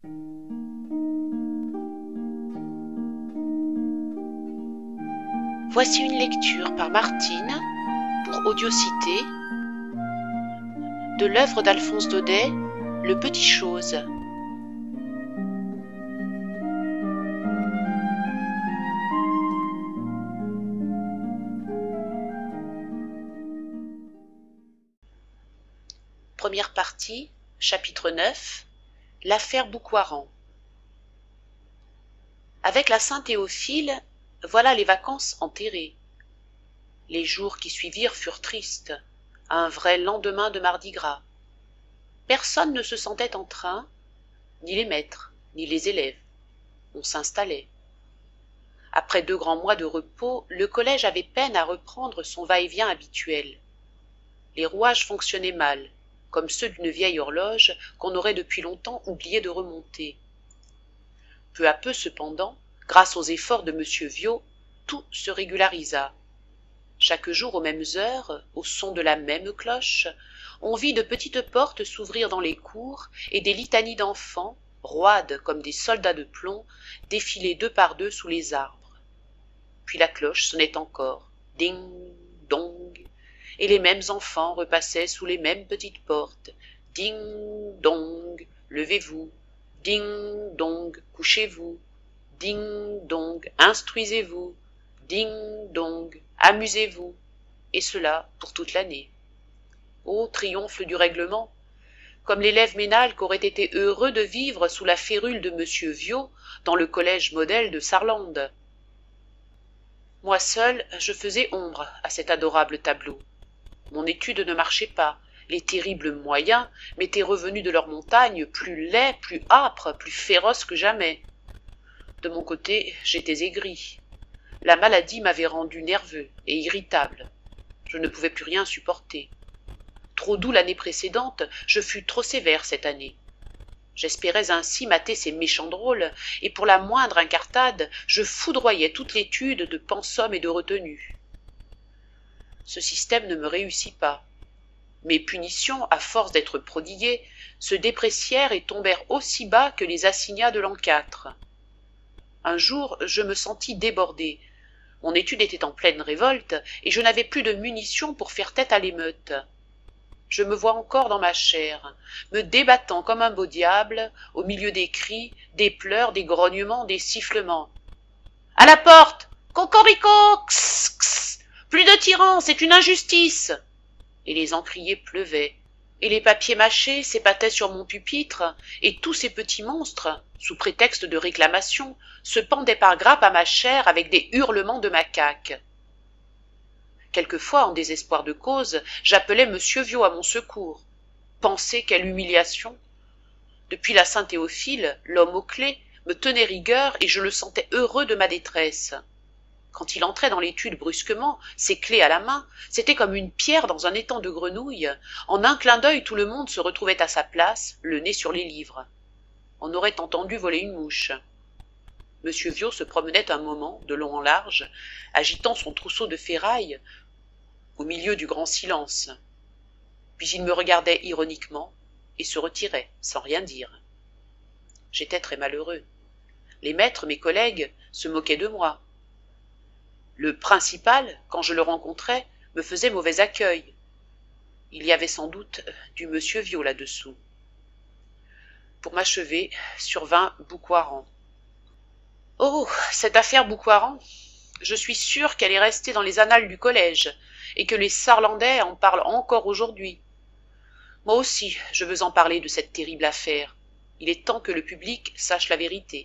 Voici une lecture par Martine pour Audiocité de l'œuvre d'Alphonse Daudet, Le Petit Chose. Première partie, chapitre 9, l'affaire Boucoiran. Avec la Saint-Théophile, voilà les vacances enterrées. Les jours qui suivirent furent tristes, un vrai lendemain de Mardi Gras. Personne ne se sentait en train, ni les maîtres, ni les élèves. On s'installait. Après 2 grands mois de repos, le collège avait peine à reprendre son va-et-vient habituel. Les rouages fonctionnaient mal, comme ceux d'une vieille horloge qu'on aurait depuis longtemps oublié de remonter. Peu à peu, cependant, grâce aux efforts de M. Viot, tout se régularisa. Chaque jour aux mêmes heures, au son de la même cloche, on vit de petites portes s'ouvrir dans les cours et des litanies d'enfants, roides comme des soldats de plomb, défiler 2 par 2 sous les arbres. Puis la cloche sonnait encore, ding, dong, et les mêmes enfants repassaient sous les mêmes petites portes, ding, dong, levez-vous, ding, dong, couchez-vous, ding, dong, instruisez-vous, ding, dong, amusez-vous, et cela pour toute l'année. Ô triomphe du règlement! Comme l'élève Ménalque aurait été heureux de vivre sous la férule de M. Viot dans le collège modèle de Sarlande. Moi seul, je faisais ombre à cet adorable tableau. Mon étude ne marchait pas, les terribles moyens m'étaient revenus de leur montagne plus laids, plus âpres, plus féroces que jamais. De mon côté, j'étais aigri. La maladie m'avait rendu nerveux et irritable. Je ne pouvais plus rien supporter. Trop doux l'année précédente, je fus trop sévère cette année. J'espérais ainsi mater ces méchants drôles, et pour la moindre incartade, je foudroyais toute l'étude de pensum et de retenue. Ce système ne me réussit pas. Mes punitions, à force d'être prodiguées, se déprécièrent et tombèrent aussi bas que les assignats de l'an 4. Un jour, je me sentis débordé. Mon étude était en pleine révolte, et je n'avais plus de munitions pour faire tête à l'émeute. Je me vois encore dans ma chair, me débattant comme un beau diable, au milieu des cris, des pleurs, des grognements, des sifflements. « À la porte! Cocorico! X, x! Plus de tyrans, c'est une injustice !» Et les encriers pleuvaient, et les papiers mâchés s'épataient sur mon pupitre, et tous ces petits monstres, sous prétexte de réclamation, se pendaient par grappes à ma chair avec des hurlements de macaques. Quelquefois, en désespoir de cause, j'appelais M. Viot à mon secours. Pensez quelle humiliation! Depuis la Saint-Théophile, l'homme aux clés me tenait rigueur et je le sentais heureux de ma détresse. Quand il entrait dans l'étude brusquement, ses clés à la main, c'était comme une pierre dans un étang de grenouilles. En un clin d'œil, tout le monde se retrouvait à sa place, le nez sur les livres. On aurait entendu voler une mouche. M. Viot se promenait un moment, de long en large, agitant son trousseau de ferraille, au milieu du grand silence. Puis il me regardait ironiquement et se retirait, sans rien dire. J'étais très malheureux. Les maîtres, mes collègues, se moquaient de moi. Le principal, quand je le rencontrais, me faisait mauvais accueil. Il y avait sans doute du monsieur Viot là-dessous. Pour m'achever, survint Boucoiran. Oh, cette affaire Boucoiran! Je suis sûr qu'elle est restée dans les annales du collège, et que les Sarlandais en parlent encore aujourd'hui. Moi aussi, je veux en parler de cette terrible affaire. Il est temps que le public sache la vérité.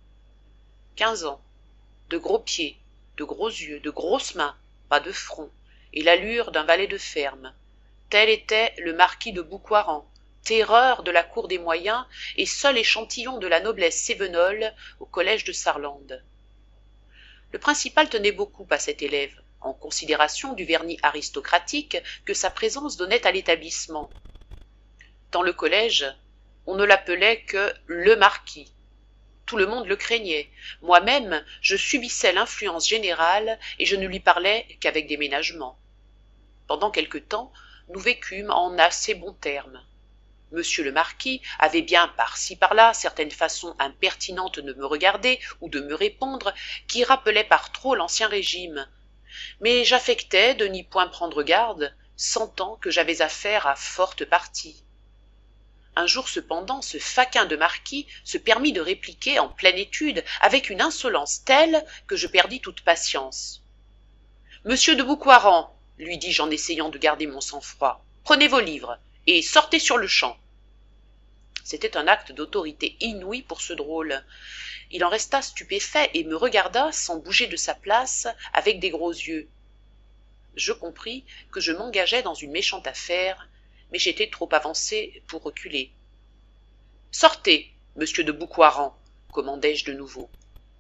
15 ans, de gros pieds, de gros yeux, de grosses mains, pas de front, et l'allure d'un valet de ferme. Tel était le marquis de Boucoiran, terreur de la cour des moyens et seul échantillon de la noblesse cévenole au collège de Sarlande. Le principal tenait beaucoup à cet élève, en considération du vernis aristocratique que sa présence donnait à l'établissement. Dans le collège, on ne l'appelait que le marquis. Tout le monde le craignait. Moi-même, je subissais l'influence générale et je ne lui parlais qu'avec déménagement. Pendant quelque temps, nous vécûmes en assez bons termes. Monsieur le marquis avait bien par-ci par-là certaines façons impertinentes de me regarder ou de me répondre qui rappelaient par trop l'ancien régime, mais j'affectais de n'y point prendre garde, sentant que j'avais affaire à forte partie. Un jour cependant ce faquin de marquis se permit de répliquer en pleine étude avec une insolence telle que je perdis toute patience. Monsieur de Boucoiran, lui dis-je en essayant de garder mon sang-froid, prenez vos livres et sortez sur-le-champ. C'était un acte d'autorité inouïe pour ce drôle. Il en resta stupéfait et me regarda sans bouger de sa place avec des gros yeux. Je compris que je m'engageais dans une méchante affaire, mais j'étais trop avancé pour reculer. « Sortez, monsieur de Boucoiran, commandai-je de nouveau.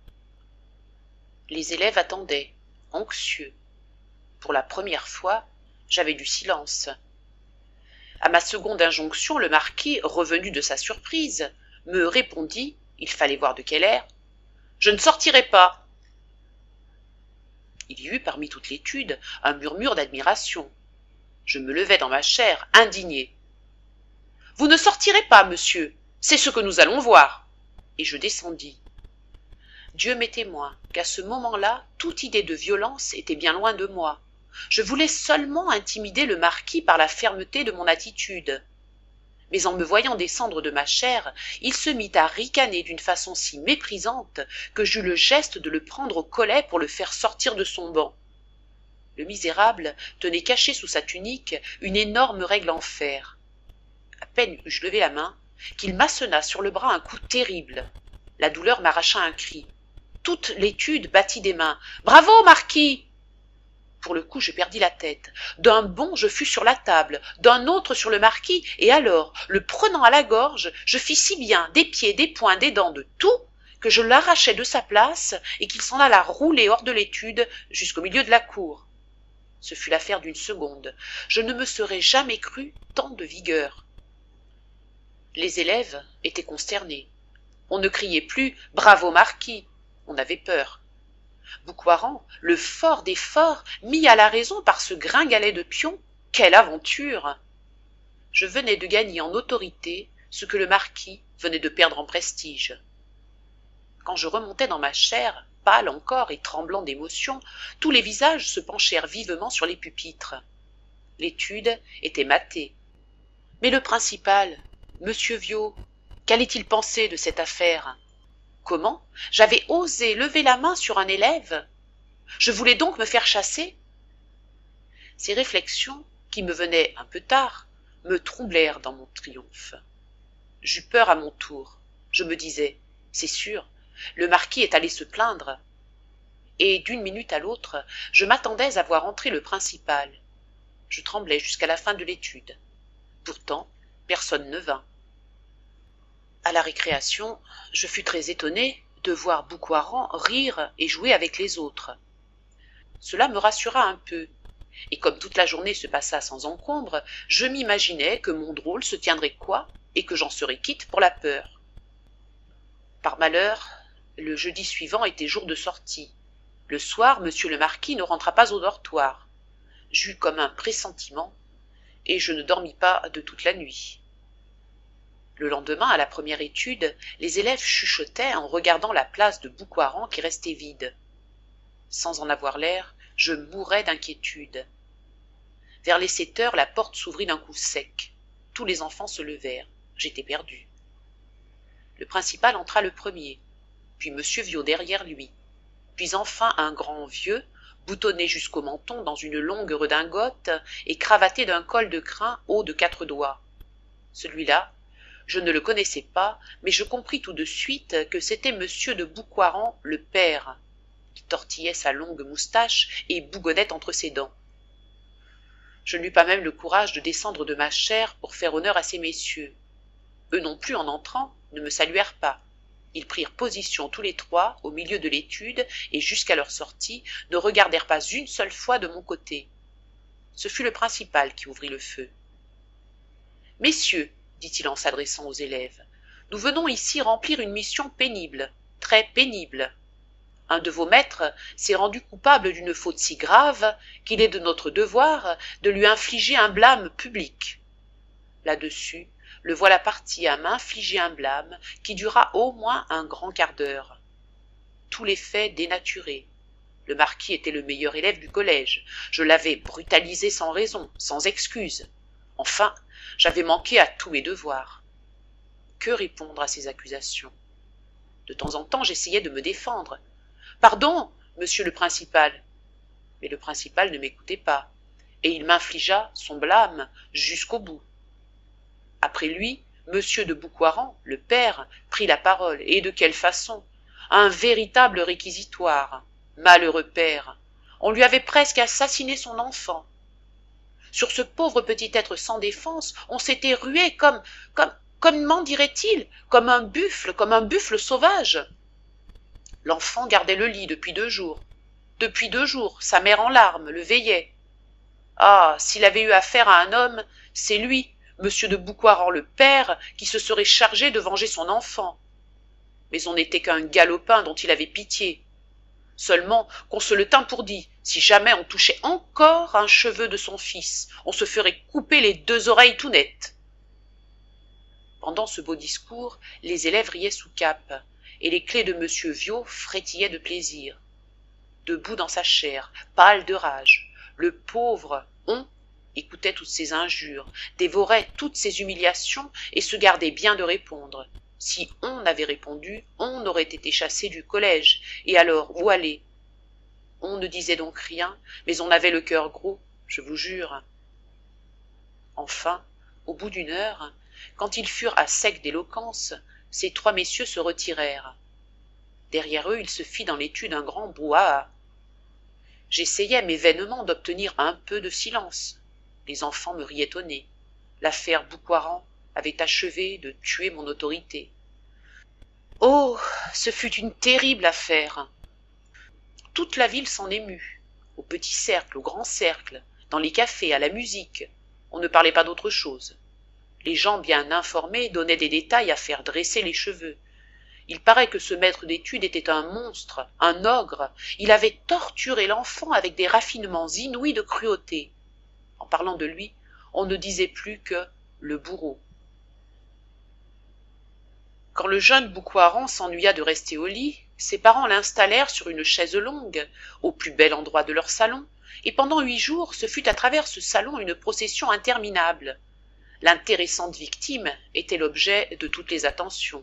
Les élèves attendaient, anxieux. Pour la première fois, j'avais du silence. À ma seconde injonction, le marquis, revenu de sa surprise, me répondit, il fallait voir de quel air, « Je ne sortirai pas !» Il y eut parmi toute l'étude un murmure d'admiration. Je me levai dans ma chaire, indigné. « Vous ne sortirez pas, monsieur, c'est ce que nous allons voir !» Et je descendis. Dieu m'est témoin qu'à ce moment-là, toute idée de violence était bien loin de moi. Je voulais seulement intimider le marquis par la fermeté de mon attitude. Mais en me voyant descendre de ma chaire, il se mit à ricaner d'une façon si méprisante que j'eus le geste de le prendre au collet pour le faire sortir de son banc. Le misérable tenait caché sous sa tunique une énorme règle en fer. À peine eus-je levé la main qu'il m'assena sur le bras un coup terrible. La douleur m'arracha un cri. Toute l'étude battit des mains. « Bravo, marquis !» Pour le coup, je perdis la tête. D'un bond, je fus sur la table, d'un autre sur le marquis, et alors, le prenant à la gorge, je fis si bien des pieds, des poings, des dents, de tout, que je l'arrachai de sa place et qu'il s'en alla rouler hors de l'étude jusqu'au milieu de la cour. Ce fut l'affaire d'une seconde. Je ne me serais jamais cru tant de vigueur. Les élèves étaient consternés. On ne criait plus « Bravo, marquis !» On avait peur. Boucoiran, le fort des forts, mis à la raison par ce gringalet de pion, quelle aventure! Je venais de gagner en autorité ce que le marquis venait de perdre en prestige. Quand je remontai dans ma chaire, pâle encore et tremblant d'émotion, tous les visages se penchèrent vivement sur les pupitres. L'étude était matée. Mais le principal, Monsieur Viaud, qu'allait-il penser de cette affaire? Comment? J'avais osé lever la main sur un élève? Je voulais donc me faire chasser? Ces réflexions, qui me venaient un peu tard, me troublèrent dans mon triomphe. J'eus peur à mon tour. Je me disais, c'est sûr, le marquis est allé se plaindre. Et d'une minute à l'autre, je m'attendais à voir entrer le principal. Je tremblais jusqu'à la fin de l'étude. Pourtant, personne ne vint. À la récréation, je fus très étonné de voir Boucoiran rire et jouer avec les autres. Cela me rassura un peu, et comme toute la journée se passa sans encombre, je m'imaginais que mon drôle se tiendrait coi et que j'en serais quitte pour la peur. Par malheur, le jeudi suivant était jour de sortie. Le soir, monsieur le marquis ne rentra pas au dortoir. J'eus comme un pressentiment, et je ne dormis pas de toute la nuit. Le lendemain, à la première étude, les élèves chuchotaient en regardant la place de Boucoiran qui restait vide. Sans en avoir l'air, je mourais d'inquiétude. Vers les 7 heures, la porte s'ouvrit d'un coup sec. Tous les enfants se levèrent. J'étais perdu. Le principal entra le premier, puis monsieur Viaud derrière lui, puis enfin un grand vieux, boutonné jusqu'au menton dans une longue redingote et cravaté d'un col de crin haut de 4 doigts. Celui-là, je ne le connaissais pas, mais je compris tout de suite que c'était monsieur de Boucoiran, le père, qui tortillait sa longue moustache et bougonnait entre ses dents. Je n'eus pas même le courage de descendre de ma chaire pour faire honneur à ces messieurs. Eux non plus, en entrant, ne me saluèrent pas. Ils prirent position tous les trois au milieu de l'étude et jusqu'à leur sortie ne regardèrent pas une seule fois de mon côté. Ce fut le principal qui ouvrit le feu. « Messieurs, dit-il en s'adressant aux élèves, nous venons ici remplir une mission pénible, très pénible. Un de vos maîtres s'est rendu coupable d'une faute si grave qu'il est de notre devoir de lui infliger un blâme public. Là-dessus, le voilà parti à m'infliger un blâme qui dura au moins un grand quart d'heure. Tous les faits dénaturés. Le marquis était le meilleur élève du collège. Je l'avais brutalisé sans raison, sans excuse. Enfin, j'avais manqué à tous mes devoirs. Que répondre à ces accusations? De temps en temps, j'essayais de me défendre. « Pardon, monsieur le principal !» Mais le principal ne m'écoutait pas, et il m'infligea son blâme jusqu'au bout. Après lui, monsieur de Boucoiran, le père, prit la parole, et de quelle façon! Un véritable réquisitoire. Malheureux père! On lui avait presque assassiné son enfant. Sur ce pauvre petit être sans défense, on s'était rué comment dirait-il, comme un buffle sauvage. L'enfant gardait le lit depuis 2 jours. Depuis 2 jours, sa mère en larmes le veillait. Ah, s'il avait eu affaire à un homme, c'est lui, monsieur de Boucoiran le père, qui se serait chargé de venger son enfant. Mais on n'était qu'un galopin dont il avait pitié. Seulement qu'on se le tint pour dit, si jamais on touchait encore un cheveu de son fils, on se ferait couper les 2 oreilles tout net. Pendant ce beau discours, les élèves riaient sous cape, et les clés de monsieur Viot frétillaient de plaisir. Debout dans sa chaire, pâle de rage, le pauvre on écoutait toutes ces injures, dévorait toutes ces humiliations et se gardait bien de répondre. Si on avait répondu, on aurait été chassé du collège, et alors où aller? On ne disait donc rien, mais on avait le cœur gros, je vous jure. Enfin, au bout d'1 heure, quand ils furent à sec d'éloquence, ces 3 messieurs se retirèrent. Derrière eux, il se fit dans l'étude un grand brouhaha. J'essayais mais vainement d'obtenir un peu de silence. Les enfants me riaient au nez. L'affaire Boucoiran avait achevé de tuer mon autorité. Oh, ce fut une terrible affaire. Toute la ville s'en émut, au petit cercle, au grand cercle, dans les cafés, à la musique. On ne parlait pas d'autre chose. Les gens bien informés donnaient des détails à faire dresser les cheveux. Il paraît que ce maître d'études était un monstre, un ogre. Il avait torturé l'enfant avec des raffinements inouïs de cruauté. En parlant de lui, on ne disait plus que le bourreau. Quand le jeune Boucoiran s'ennuya de rester au lit, ses parents l'installèrent sur une chaise longue, au plus bel endroit de leur salon, et pendant 8 jours ce fut à travers ce salon une procession interminable. L'intéressante victime était l'objet de toutes les attentions.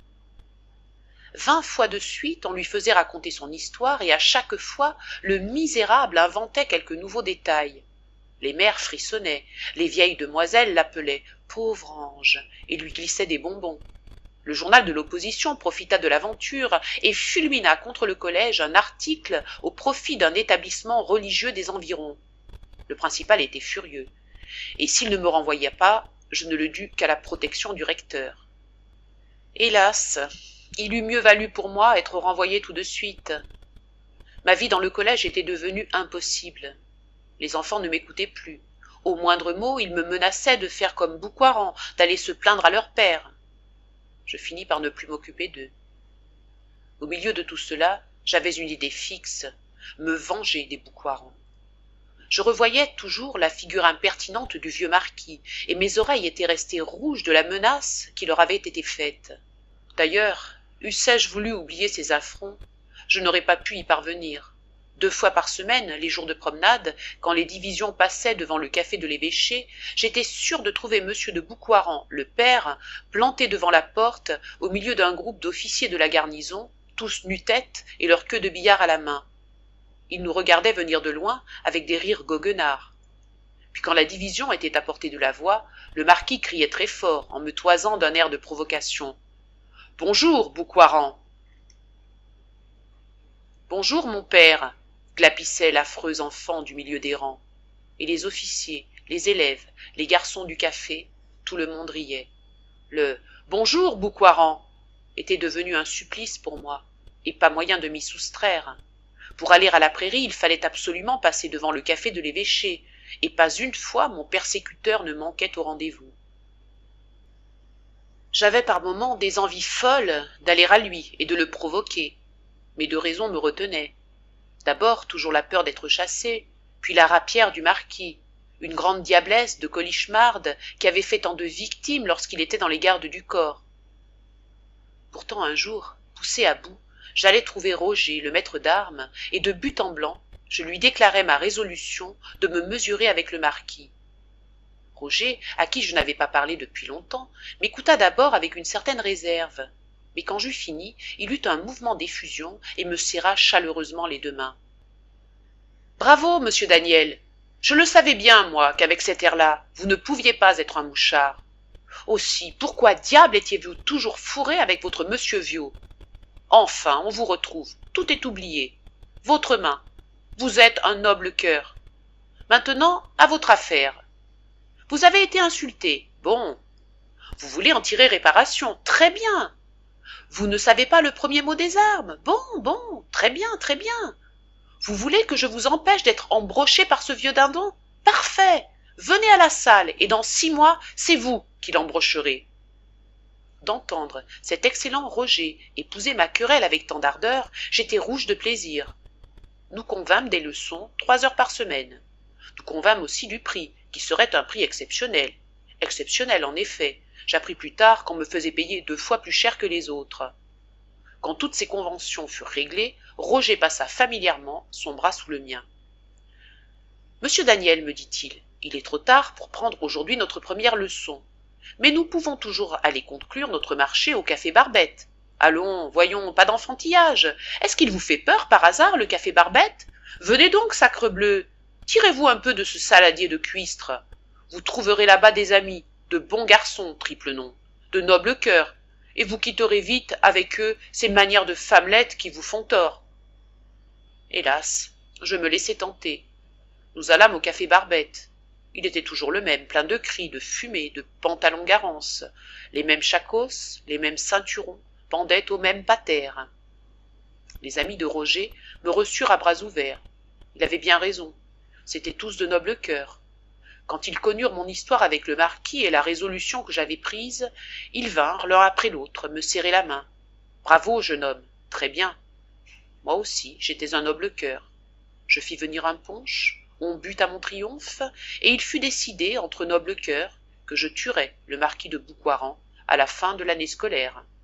20 fois de suite, on lui faisait raconter son histoire, et à chaque fois, le misérable inventait quelque nouveau détail. Les mères frissonnaient, les vieilles demoiselles l'appelaient « pauvre ange » et lui glissaient des bonbons. Le journal de l'opposition profita de l'aventure et fulmina contre le collège un article au profit d'un établissement religieux des environs. Le principal était furieux, et s'il ne me renvoya pas, je ne le dus qu'à la protection du recteur. Hélas, il eût mieux valu pour moi être renvoyé tout de suite. Ma vie dans le collège était devenue impossible. Les enfants ne m'écoutaient plus. Au moindre mot, ils me menaçaient de faire comme Boucoiran, d'aller se plaindre à leur père. Je finis par ne plus m'occuper d'eux. Au milieu de tout cela, j'avais une idée fixe, me venger des Boucoiran. Je revoyais toujours la figure impertinente du vieux marquis, et mes oreilles étaient restées rouges de la menace qui leur avait été faite. D'ailleurs, eussé-je voulu oublier ces affronts, je n'aurais pas pu y parvenir. 2 fois par semaine, les jours de promenade, quand les divisions passaient devant le café de l'évêché, j'étais sûre de trouver monsieur de Boucoiran, le père, planté devant la porte, au milieu d'un groupe d'officiers de la garnison, tous nu-tête et leur queue de billard à la main. Ils nous regardaient venir de loin avec des rires goguenards. Puis quand la division était à portée de la voix, le marquis criait très fort, en me toisant d'un air de provocation. « Bonjour, Boucoiran !»« Bonjour, mon père !» glapissait l'affreux enfant du milieu des rangs. Et les officiers, les élèves, les garçons du café, tout le monde riait. Le « Bonjour, Boucoiran !» était devenu un supplice pour moi, et pas moyen de m'y soustraire. Pour aller à la prairie, il fallait absolument passer devant le café de l'évêché, et pas une fois mon persécuteur ne manquait au rendez-vous. J'avais par moments des envies folles d'aller à lui et de le provoquer, mais 2 raisons me retenaient. D'abord, toujours la peur d'être chassé, puis la rapière du marquis, une grande diablesse de colichmarde qui avait fait tant de victimes lorsqu'il était dans les gardes du corps. Pourtant un jour, poussé à bout, j'allai trouver Roger, le maître d'armes, et de but en blanc, je lui déclarai ma résolution de me mesurer avec le marquis. Roger, à qui je n'avais pas parlé depuis longtemps, m'écouta d'abord avec une certaine réserve, mais quand j'eus fini, il eut un mouvement d'effusion et me serra chaleureusement les deux mains. « Bravo, monsieur Daniel! Je le savais bien, moi, qu'avec cet air-là, vous ne pouviez pas être un mouchard. Aussi, pourquoi diable étiez-vous toujours fourré avec votre monsieur Viau? Enfin, on vous retrouve, tout est oublié. Votre main, vous êtes un noble cœur. Maintenant, à votre affaire. Vous avez été insulté, bon. Vous voulez en tirer réparation, très bien. Vous ne savez pas le premier mot des armes, bon, très bien, très bien. Vous voulez que je vous empêche d'être embroché par ce vieux dindon? Parfait. Venez à la salle, et dans 6 mois, c'est vous qui l'embrocherez. » D'entendre cet excellent Roger épouser ma querelle avec tant d'ardeur, j'étais rouge de plaisir. Nous convînmes des leçons 3 heures par semaine. Nous convînmes aussi du prix, qui serait un prix exceptionnel. Exceptionnel, en effet. J'appris plus tard qu'on me faisait payer 2 fois plus cher que les autres. Quand toutes ces conventions furent réglées, Roger passa familièrement son bras sous le mien. « Monsieur Daniel, me dit-il, il est trop tard pour prendre aujourd'hui notre première leçon. Mais nous pouvons toujours aller conclure notre marché au café Barbette. Allons, voyons, pas d'enfantillage. Est-ce qu'il vous fait peur par hasard, le café Barbette? Venez donc, sacrebleu. Tirez-vous un peu de ce saladier de cuistre. Vous trouverez là-bas des amis, de bons garçons, triple nom, de nobles cœurs, et vous quitterez vite avec eux ces manières de femmelettes qui vous font tort. » Hélas, je me laissai tenter. Nous allâmes au café Barbette. Il était toujours le même, plein de cris, de fumée, de pantalons garance. Les mêmes chacos, les mêmes ceinturons pendaient au même pater. Les amis de Roger me reçurent à bras ouverts. Il avait bien raison. C'étaient tous de nobles cœurs. Quand ils connurent mon histoire avec le marquis et la résolution que j'avais prise, ils vinrent, l'un après l'autre, me serrer la main. Bravo, jeune homme, très bien. Moi aussi, j'étais un noble cœur. Je fis venir un punch, on but à mon triomphe, et il fut décidé, entre nobles cœurs, que je tuerais le marquis de Boucoiran à la fin de l'année scolaire.